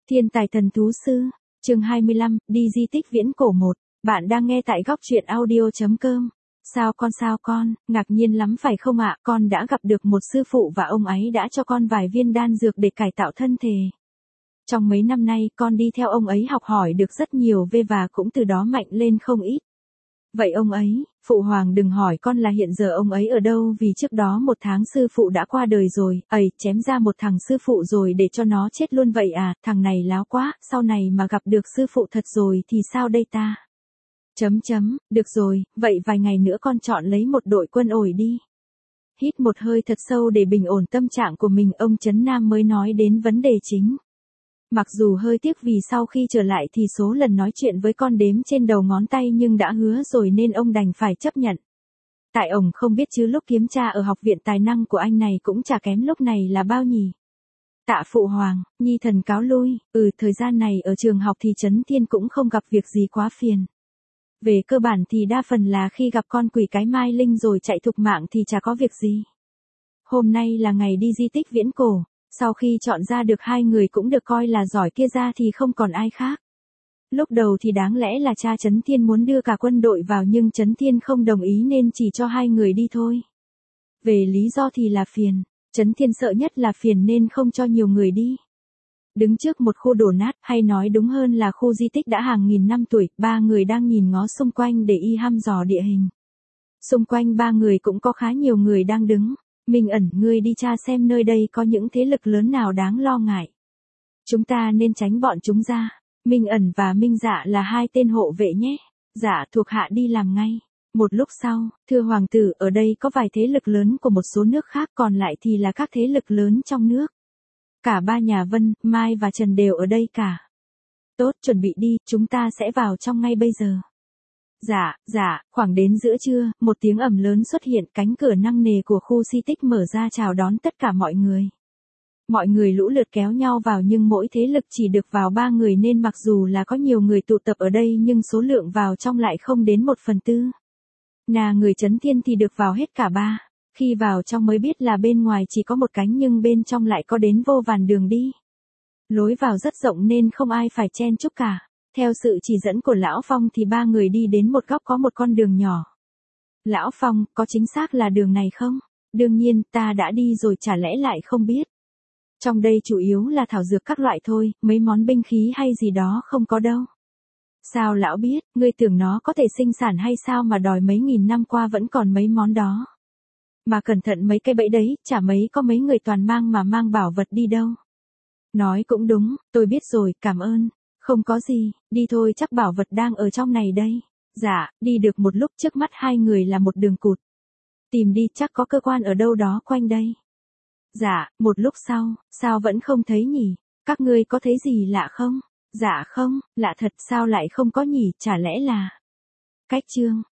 Thiên tài thần thú sư, chương 25, đi di tích viễn cổ 1. Bạn đang nghe tại góc truyện audio.com. Sao con, ngạc nhiên lắm phải không ạ? Con đã gặp được một sư phụ và ông ấy đã cho con vài viên đan dược để cải tạo thân thể. Trong mấy năm nay con đi theo ông ấy học hỏi được rất nhiều và cũng từ đó mạnh lên không ít. Vậy ông ấy, phụ hoàng đừng hỏi con là hiện giờ ông ấy ở đâu vì trước đó 1 tháng sư phụ đã qua đời rồi, chém ra một thằng sư phụ rồi để cho nó chết luôn vậy à, thằng này láo quá, sau này mà gặp được sư phụ thật rồi thì sao đây ta? Được rồi, vậy vài ngày nữa con chọn lấy một đội quân ổi đi. Hít một hơi thật sâu để bình ổn tâm trạng của mình, ông Trấn Nam mới nói đến vấn đề chính. Mặc dù hơi tiếc vì sau khi trở lại thì số lần nói chuyện với con đếm trên đầu ngón tay nhưng đã hứa rồi nên ông đành phải chấp nhận. Tại ông không biết chứ lúc kiểm tra ở học viện tài năng của anh này cũng chả kém lúc này là bao nhỉ. Tạ phụ hoàng, nhi thần cáo lui, thời gian này ở trường học thì Trấn Thiên cũng không gặp việc gì quá phiền. Về cơ bản thì đa phần là khi gặp con quỷ cái Mai Linh rồi chạy thục mạng thì chả có việc gì. Hôm nay là ngày đi di tích viễn cổ. Sau khi chọn ra được 2 người cũng được coi là giỏi kia ra thì không còn ai khác. Lúc đầu thì đáng lẽ là cha Trấn Thiên muốn đưa cả quân đội vào nhưng Trấn Thiên không đồng ý nên chỉ cho 2 người đi thôi. Về lý do thì là phiền, Trấn Thiên sợ nhất là phiền nên không cho nhiều người đi. Đứng trước một khu đổ nát, hay nói đúng hơn là khu di tích đã hàng nghìn năm tuổi, 3 người đang nhìn ngó xung quanh để thăm dò địa hình. Xung quanh 3 người cũng có khá nhiều người đang đứng. Minh Ẩn, ngươi đi tra xem nơi đây có những thế lực lớn nào đáng lo ngại. Chúng ta nên tránh bọn chúng ra. Minh Ẩn và Minh Dạ là 2 tên hộ vệ nhé. Dạ thuộc hạ đi làm ngay. Một lúc sau, thưa hoàng tử, ở đây có vài thế lực lớn của một số nước khác, còn lại thì là các thế lực lớn trong nước. Cả 3 nhà Vân, Mai và Trần đều ở đây cả. Tốt, chuẩn bị đi, chúng ta sẽ vào trong ngay bây giờ. Dạ, khoảng đến giữa trưa, một tiếng ầm lớn xuất hiện, cánh cửa nặng nề của khu di tích mở ra chào đón tất cả mọi người. Mọi người lũ lượt kéo nhau vào nhưng mỗi thế lực chỉ được vào 3 người nên mặc dù là có nhiều người tụ tập ở đây nhưng số lượng vào trong lại không đến 1/4. Người Trấn Thiên thì được vào hết cả 3. Khi vào trong mới biết là bên ngoài chỉ có một cánh nhưng bên trong lại có đến vô vàn đường đi. Lối vào rất rộng nên không ai phải chen chúc cả. Theo sự chỉ dẫn của Lão Phong thì 3 người đi đến một góc có một con đường nhỏ. Lão Phong, có chính xác là đường này không? Đương nhiên, ta đã đi rồi chả lẽ lại không biết. Trong đây chủ yếu là thảo dược các loại thôi, mấy món binh khí hay gì đó không có đâu. Sao lão biết, ngươi tưởng nó có thể sinh sản hay sao mà đòi mấy nghìn năm qua vẫn còn mấy món đó. Mà cẩn thận mấy cái bẫy đấy, chả có mấy người toàn mang bảo vật đi đâu. Nói cũng đúng, tôi biết rồi, cảm ơn. Không có gì, đi thôi, chắc bảo vật đang ở trong này đây. Dạ, đi được một lúc trước mắt 2 người là một đường cụt. Tìm đi, chắc có cơ quan ở đâu đó quanh đây. Dạ, một lúc sau, sao vẫn không thấy nhỉ? Các ngươi có thấy gì lạ không? Dạ không, lạ thật, sao lại không có nhỉ, chả lẽ là... Cách chương,